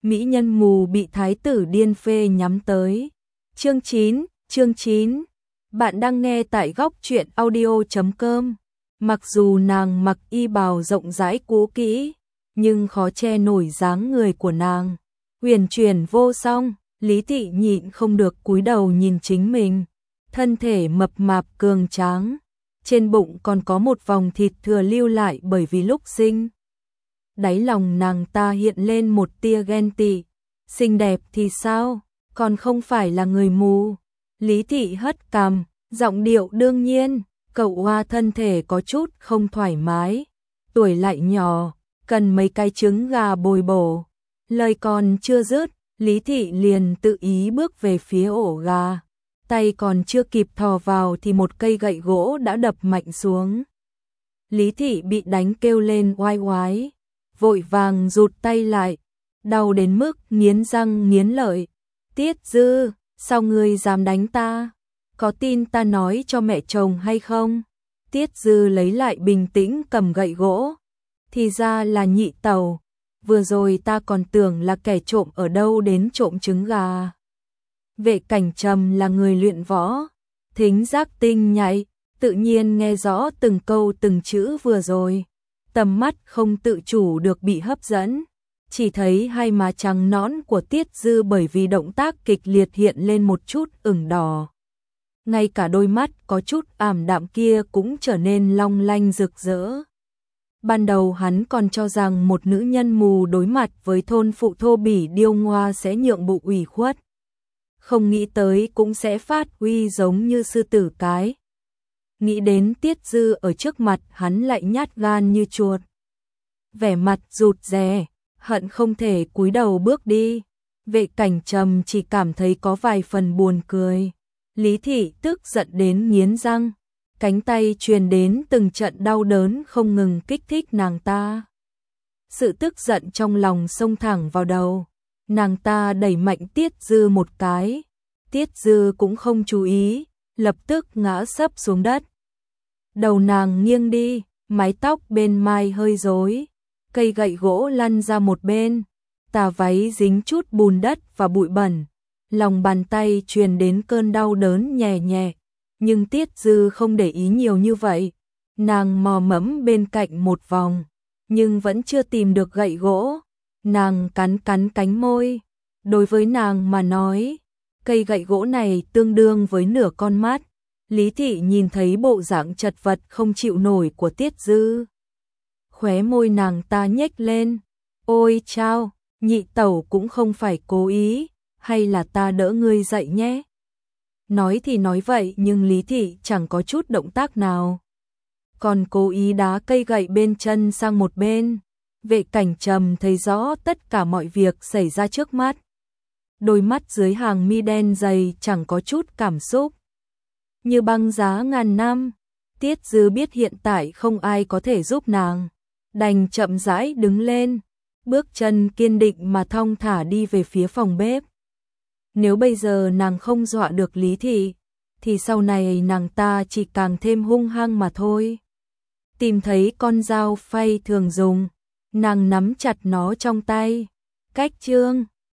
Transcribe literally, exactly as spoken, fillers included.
mỹ nhân mù bị thái tử điên phê nhắm tới. Chương chín, chương chín. Bạn đang nghe tại góc truyện audio chấm com. Mặc dù nàng mặc y bào rộng rãi cũ kỹ, nhưng khó che nổi dáng người của nàng. Huyền chuyển vô song, Lý Thị nhịn không được cúi đầu nhìn chính mình. Thân thể mập mạp cường tráng, trên bụng còn có một vòng thịt thừa lưu lại bởi vì lúc sinh. Đáy lòng nàng ta hiện lên một tia ghen tị. Xinh đẹp thì sao, còn không phải là người mù. Lý Thị hất cằm, giọng điệu đương nhiên. Cậu Hoa thân thể có chút không thoải mái, tuổi lại nhỏ, cần mấy cái trứng gà bồi bổ. Lời còn chưa dứt, Lý Thị liền tự ý bước về phía ổ gà. Tay còn chưa kịp thò vào thì một cây gậy gỗ đã đập mạnh xuống. Lý Thị bị đánh kêu lên oai oái, vội vàng rụt tay lại, đau đến mức nghiến răng nghiến lợi. Tiết Dư, sao ngươi dám đánh ta? Có tin ta nói cho mẹ chồng hay không? Tiết Dư lấy lại bình tĩnh cầm gậy gỗ. Thì ra là nhị tẩu, vừa rồi ta còn tưởng là kẻ trộm ở đâu đến trộm trứng gà. Vệ Cảnh Trầm là người luyện võ, thính giác tinh nhạy, tự nhiên nghe rõ từng câu từng chữ vừa rồi. Tầm mắt không tự chủ được bị hấp dẫn, chỉ thấy hai má trắng nõn của Tiết Dư bởi vì động tác kịch liệt hiện lên một chút ửng đỏ. Ngay cả đôi mắt có chút ảm đạm kia cũng trở nên long lanh rực rỡ. Ban đầu hắn còn cho rằng một nữ nhân mù đối mặt với thôn phụ thô bỉ điêu ngoa sẽ nhượng bộ ủy khuất. Không nghĩ tới cũng sẽ phát huy giống như sư tử cái. Nghĩ đến Tiết Dư ở trước mặt hắn lại nhát gan như chuột. Vẻ mặt rụt rè, hận không thể cúi đầu bước đi. Vệ Cảnh Trầm chỉ cảm thấy có vài phần buồn cười. Lý Thị tức giận đến nghiến răng, cánh tay truyền đến từng trận đau đớn không ngừng kích thích nàng ta. Sự tức giận trong lòng xông thẳng vào đầu, nàng ta đẩy mạnh Tiết Dư một cái. Tiết Dư cũng không chú ý, lập tức ngã sấp xuống đất. Đầu nàng nghiêng đi, mái tóc bên mai hơi rối, cây gậy gỗ lăn ra một bên, tà váy dính chút bùn đất và bụi bẩn. Lòng bàn tay truyền đến cơn đau đớn nhẹ nhẹ, nhưng Tiết Dư không để ý nhiều như vậy. Nàng mò mẫm bên cạnh một vòng, nhưng vẫn chưa tìm được gậy gỗ. Nàng cắn cắn cánh môi. Đối với nàng mà nói, cây gậy gỗ này tương đương với nửa con mắt. Lý Thị nhìn thấy bộ dạng chật vật không chịu nổi của Tiết Dư. Khóe môi nàng ta nhếch lên. Ôi chao, nhị tẩu cũng không phải cố ý. Hay là ta đỡ ngươi dậy nhé. Nói thì nói vậy nhưng Lý Thị chẳng có chút động tác nào. Còn cố ý đá cây gậy bên chân sang một bên. Vệ Cảnh Trầm thấy rõ tất cả mọi việc xảy ra trước mắt. Đôi mắt dưới hàng mi đen dày chẳng có chút cảm xúc. Như băng giá ngàn năm. Tiết Dư biết hiện tại không ai có thể giúp nàng. Đành chậm rãi đứng lên. Bước chân kiên định mà thong thả đi về phía phòng bếp. Nếu bây giờ nàng không dọa được Lý Thị, thì sau này nàng ta chỉ càng thêm hung hăng mà thôi. Tìm thấy con dao phay thường dùng, nàng nắm chặt nó trong tay. Cách chương